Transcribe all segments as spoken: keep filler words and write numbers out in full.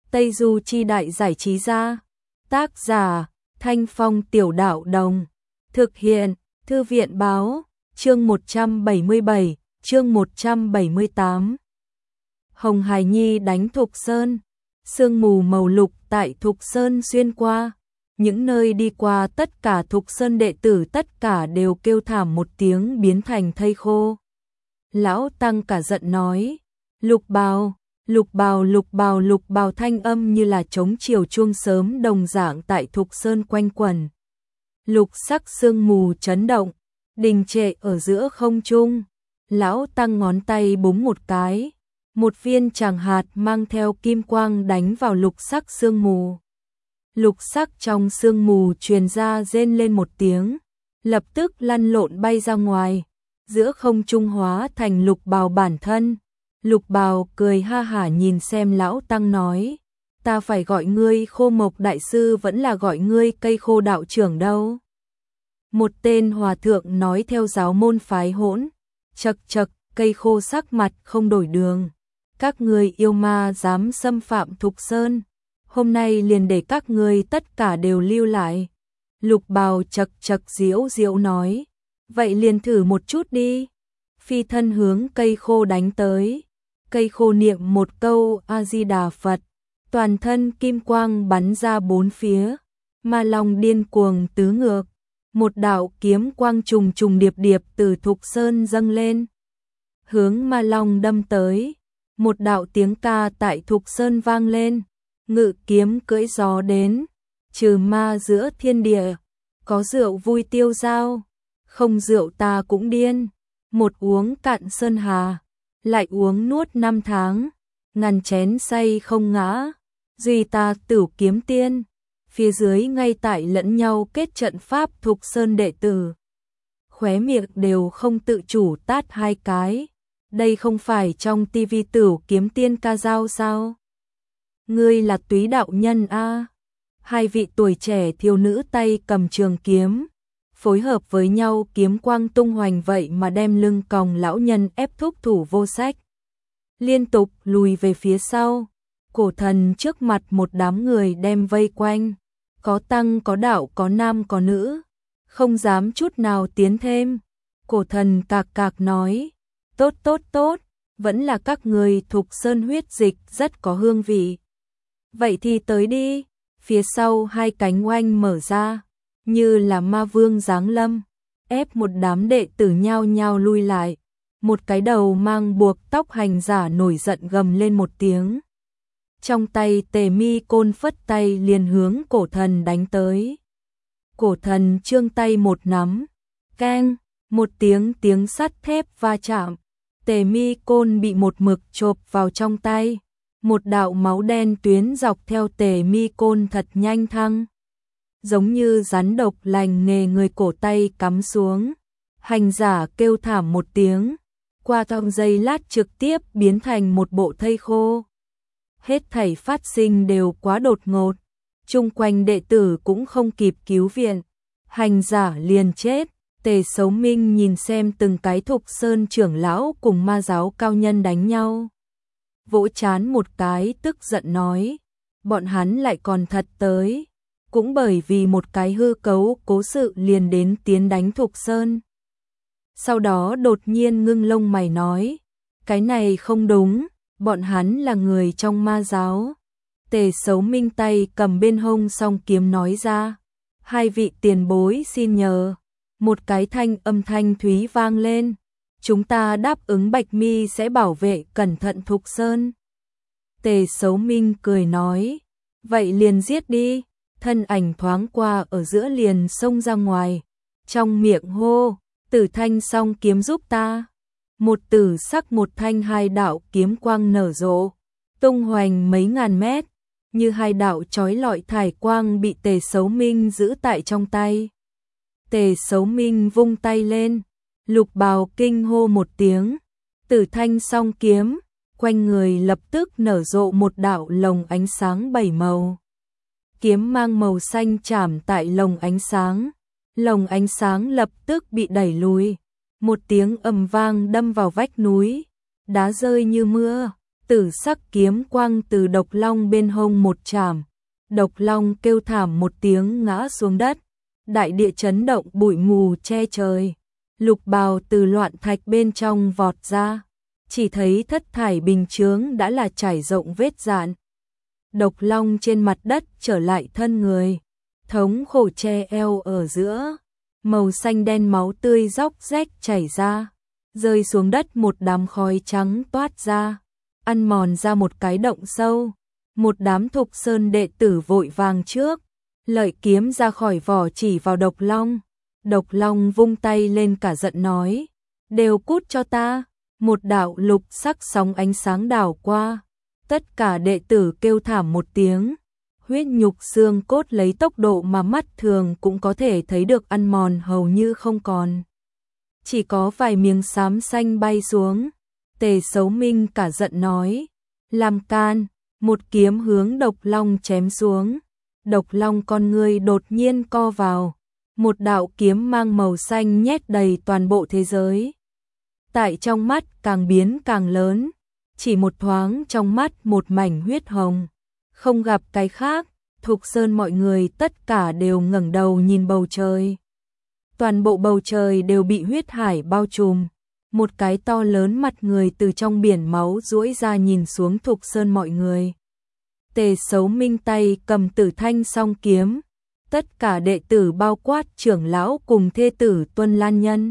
Tây Du Chi Đại Giải Trí Gia. Tác giả Thanh Phong Tiểu Đạo Đồng. Thực hiện Thư viện Báo. Chương một trăm bảy mươi bảy, chương một trăm bảy mươi tám. Hồng Hải Nhi đánh Thục Sơn. Sương mù màu lục tại Thục Sơn xuyên qua. Những nơi đi qua tất cả Thục Sơn đệ tử tất cả đều kêu thảm một tiếng biến thành thây khô. Lão Tăng cả giận nói, Lục Bào, Lục Bào, Lục Bào, Lục Bào, thanh âm như là trống chiều chuông sớm đồng dạng tại Thục Sơn quanh quẩn. Lục sắc sương mù chấn động, đình trệ ở giữa không trung. Lão Tăng ngón tay búng một cái, một viên tràng hạt mang theo kim quang đánh vào lục sắc sương mù. Lục sắc trong sương mù truyền ra rên lên một tiếng, lập tức lăn lộn bay ra ngoài, giữa không trung hóa thành Lục Bào bản thân. Lục Bào cười ha hả nhìn xem Lão Tăng nói, ta phải gọi ngươi Khô Mộc Đại Sư vẫn là gọi ngươi Cây Khô Đạo Trưởng đâu. Một tên hòa thượng nói theo giáo môn phái Hỗn. Chậc chậc, Cây Khô sắc mặt không đổi đường. Các ngươi yêu ma dám xâm phạm Thục Sơn, hôm nay liền để các ngươi tất cả đều lưu lại. Lục Bào chậc chậc diễu diễu nói, vậy liền thử một chút đi. Phi thân hướng Cây Khô đánh tới. Cây Khô niệm một câu A Di Đà Phật, toàn thân kim quang bắn ra bốn phía, ma long điên cuồng tứ ngược. Một đạo kiếm quang trùng trùng điệp điệp từ Thục Sơn dâng lên, hướng ma long đâm tới. Một đạo tiếng ca tại Thục Sơn vang lên, ngự kiếm cưỡi gió đến, trừ ma giữa thiên địa, có rượu vui tiêu dao, không rượu ta cũng điên. Một uống cạn sơn hà, lại uống nuốt năm tháng, ngàn chén say không ngã, duy ta Tửu Kiếm Tiên. Phía dưới ngay tại lẫn nhau kết trận pháp Thục Sơn đệ tử, khóe miệng đều không tự chủ tát hai cái. Đây không phải trong tivi Tửu Kiếm Tiên ca dao sao? Ngươi là Túy đạo nhân a? Hai vị tuổi trẻ thiếu nữ tay cầm trường kiếm, phối hợp với nhau kiếm quang tung hoành vậy mà đem lưng còng lão nhân ép thúc thủ vô sách. Liên tục lùi về phía sau. Cổ thần trước mặt một đám người đem vây quanh, có tăng có đạo có nam có nữ, không dám chút nào tiến thêm. Cổ thần cạc cạc nói, tốt tốt tốt, vẫn là các người Thục Sơn huyết dịch rất có hương vị. Vậy thì tới đi. Phía sau hai cánh oanh mở ra, như là ma vương giáng lâm, ép một đám đệ tử nhao nhao lui lại. Một cái đầu mang buộc tóc hành giả nổi giận gầm lên một tiếng. Trong tay Tề Mi Côn phất tay liền hướng cổ thần đánh tới. Cổ thần trương tay một nắm, keng, một tiếng tiếng sắt thép va chạm. Tề Mi Côn bị một mực chộp vào trong tay. Một đạo máu đen tuyến dọc theo Tề Mi Côn thật nhanh thăng, giống như rắn độc lành nghề người cổ tay cắm xuống. Hành giả kêu thảm một tiếng, qua trong giây lát trực tiếp biến thành một bộ thây khô. Hết thảy phát sinh đều quá đột ngột, chung quanh đệ tử cũng không kịp cứu viện, hành giả liền chết. Tề Sấu Minh nhìn xem từng cái Thục Sơn trưởng lão cùng ma giáo cao nhân đánh nhau, vỗ chán một cái tức giận nói, bọn hắn lại còn thật tới, cũng bởi vì một cái hư cấu cố sự liền đến tiến đánh Thục Sơn. Sau đó đột nhiên ngưng lông mày nói, cái này không đúng, bọn hắn là người trong ma giáo. Tề Sấu Minh tay cầm bên hông song kiếm nói ra, hai vị tiền bối xin nhờ. Một cái thanh âm thanh thúy vang lên, chúng ta đáp ứng Bạch Mi sẽ bảo vệ cẩn thận Thục Sơn. Tề Sấu Minh cười nói, vậy liền giết đi. Thân ảnh thoáng qua ở giữa liền xông ra ngoài, trong miệng hô, Tử Thanh song kiếm giúp ta. Một tử sắc một thanh hai đạo kiếm quang nở rộ, tung hoành mấy ngàn mét, như hai đạo chói lọi thải quang bị Tề Sấu Minh giữ tại trong tay. Tề Sấu Minh vung tay lên, Lục Bào kinh hô một tiếng, Tử Thanh song kiếm, quanh người lập tức nở rộ một đạo lồng ánh sáng bảy màu. Kiếm mang màu xanh chạm tại lồng ánh sáng, lồng ánh sáng lập tức bị đẩy lùi, một tiếng ầm vang đâm vào vách núi, đá rơi như mưa, tử sắc kiếm quang từ độc long bên hông một chạm, độc long kêu thảm một tiếng ngã xuống đất, đại địa chấn động bụi mù che trời, lục bào từ loạn thạch bên trong vọt ra, chỉ thấy thất thải bình chướng đã là trải rộng vết dạn. Độc long trên mặt đất trở lại thân người, thống khổ che eo ở giữa, màu xanh đen máu tươi róc rách chảy ra, rơi xuống đất một đám khói trắng toát ra, ăn mòn ra một cái động sâu. Một đám Thục Sơn đệ tử vội vàng trước, lợi kiếm ra khỏi vỏ chỉ vào Độc Long. Độc Long vung tay lên cả giận nói, đều cút cho ta. Một đạo lục sắc sóng ánh sáng đảo qua, tất cả đệ tử kêu thảm một tiếng, huyết nhục xương cốt lấy tốc độ mà mắt thường cũng có thể thấy được ăn mòn hầu như không còn. Chỉ có vài miếng xám xanh bay xuống. Tề Sấu Minh cả giận nói, làm can. Một kiếm hướng Độc Long chém xuống. Độc Long con ngươi đột nhiên co vào, một đạo kiếm mang màu xanh nhét đầy toàn bộ thế giới. Tại trong mắt càng biến càng lớn, chỉ một thoáng trong mắt một mảnh huyết hồng. Không gặp cái khác, Thục Sơn mọi người tất cả đều ngẩng đầu nhìn bầu trời. Toàn bộ bầu trời đều bị huyết hải bao trùm. Một cái to lớn mặt người từ trong biển máu duỗi ra nhìn xuống Thục Sơn mọi người. Tề Sấu Minh tay cầm Tử Thanh song kiếm, tất cả đệ tử bao quát trưởng lão cùng thê tử Tuân Lan Nhân,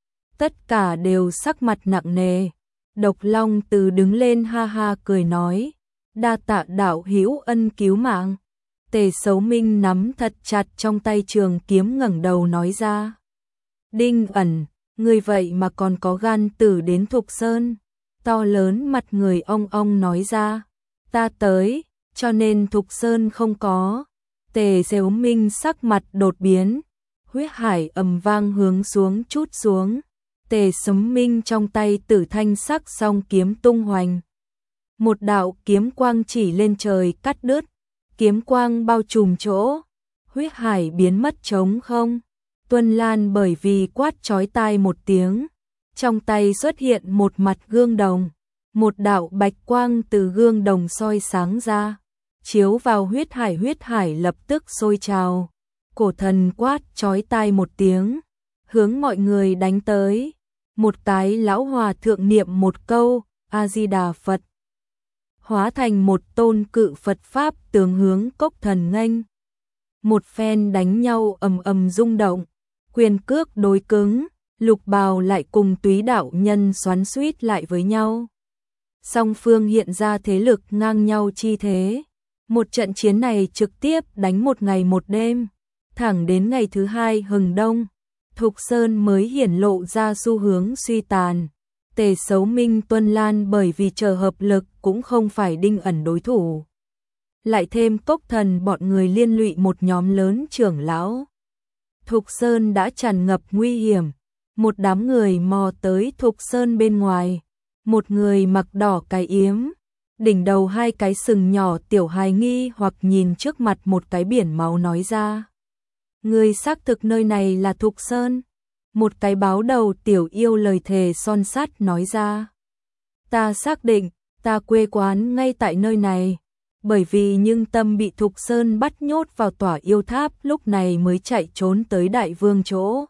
tất cả đều sắc mặt nặng nề. Độc Long từ đứng lên ha ha cười nói, đa tạ đạo hữu ân cứu mạng. Tề Sấu Minh nắm thật chặt trong tay trường kiếm ngẩng đầu nói ra, Đinh Ẩn, người vậy mà còn có gan tử đến Thục Sơn. To lớn mặt người ong ong nói ra, ta tới, cho nên Thục Sơn không có. Tề Sấu Minh sắc mặt đột biến, huyết hải ầm vang hướng xuống chút xuống. Tề Sấu Minh trong tay Tử Thanh sắc song kiếm tung hoành, một đạo kiếm quang chỉ lên trời cắt đứt, kiếm quang bao trùm chỗ, huyết hải biến mất trống không. Tuân Lan bởi vì quát chói tai một tiếng, trong tay xuất hiện một mặt gương đồng, một đạo bạch quang từ gương đồng soi sáng ra, chiếu vào huyết hải, huyết hải lập tức sôi trào. Cổ thần quát chói tai một tiếng, hướng mọi người đánh tới. Một cái lão hòa thượng niệm một câu A Di Đà Phật, hóa thành một tôn cự Phật pháp tướng hướng cốc thần nghênh. Một phen đánh nhau ầm ầm rung động, quyền cước đối cứng, lục bào lại cùng túy đạo nhân xoắn xuýt lại với nhau. Song phương hiện ra thế lực ngang nhau chi thế. Một trận chiến này trực tiếp đánh một ngày một đêm, thẳng đến ngày thứ hai hừng đông, Thục Sơn mới hiển lộ ra xu hướng suy tàn. Tề Sấu Minh Tuân Lan bởi vì chờ hợp lực cũng không phải Đinh Ẩn đối thủ. Lại thêm cốc thần bọn người liên lụy một nhóm lớn trưởng lão. Thục Sơn đã tràn ngập nguy hiểm. Một đám người mò tới Thục Sơn bên ngoài. Một người mặc đỏ cái yếm, đỉnh đầu hai cái sừng nhỏ tiểu hài nghi hoặc nhìn trước mặt một cái biển máu nói ra, người xác thực nơi này là Thục Sơn. Một cái báo đầu tiểu yêu lời thề son sắt nói ra, ta xác định, ta quê quán ngay tại nơi này, bởi vì nhưng tâm bị Thục Sơn bắt nhốt vào tỏa yêu tháp, lúc này mới chạy trốn tới đại vương chỗ.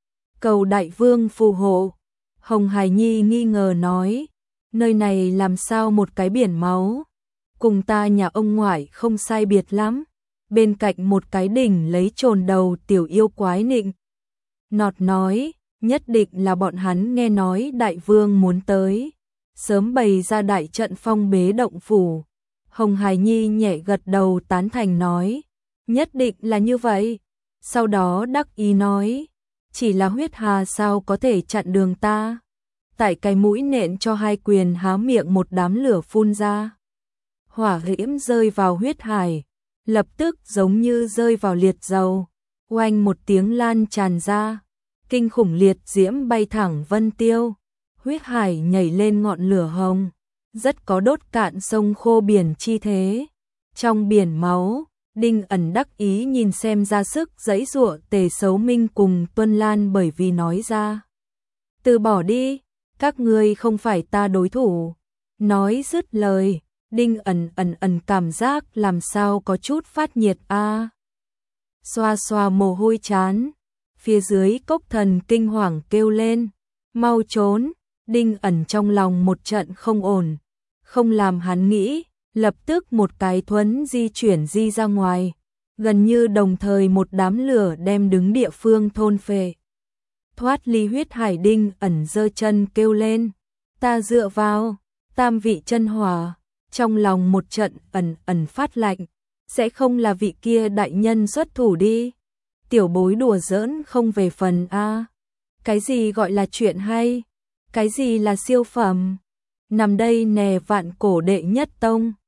Cầu đại vương phù hộ. Hồng Hải Nhi nghi ngờ nói, nơi này làm sao một cái biển máu, cùng ta nhà ông ngoại không sai biệt lắm. Bên cạnh một cái đỉnh lấy trồn đầu tiểu yêu quái nịnh nọt nói, nhất định là bọn hắn nghe nói đại vương muốn tới, sớm bày ra đại trận phong bế động phủ. Hồng Hải Nhi nhẹ gật đầu tán thành nói, nhất định là như vậy. Sau đó đắc ý nói, chỉ là huyết hà sao có thể chặn đường ta. Tại cái mũi nện cho hai quyền há miệng một đám lửa phun ra. Hỏa diễm rơi vào huyết hải, lập tức giống như rơi vào liệt dầu, oanh một tiếng lan tràn ra, kinh khủng liệt diễm bay thẳng vân tiêu, huyết hải nhảy lên ngọn lửa hồng, rất có đốt cạn sông khô biển chi thế. Trong biển máu, Đinh Ẩn đắc ý nhìn xem ra sức giãy giụa Tề Sấu Minh cùng Tuân Lan bởi vì nói ra, từ bỏ đi, các ngươi không phải ta đối thủ. Nói dứt lời, Đinh ẩn ẩn ẩn cảm giác làm sao có chút phát nhiệt a. Xoa xoa mồ hôi chán, phía dưới Cốc Thần kinh hoàng kêu lên, mau trốn. Đinh ẩn trong lòng một trận không ổn, không làm hắn nghĩ, lập tức một cái thuấn di chuyển di ra ngoài, gần như đồng thời một đám lửa đem đứng địa phương thôn phệ. Thoát ly huyết hải. Đinh ẩn giơ chân kêu lên, ta dựa vào tam vị chân hỏa, trong lòng một trận ẩn ẩn phát lạnh, sẽ không là vị kia đại nhân xuất thủ đi. Tiểu bối đùa giỡn không về phần a. Cái gì gọi là chuyện hay? Cái gì là siêu phẩm? Nằm đây nè vạn cổ đệ nhất tông.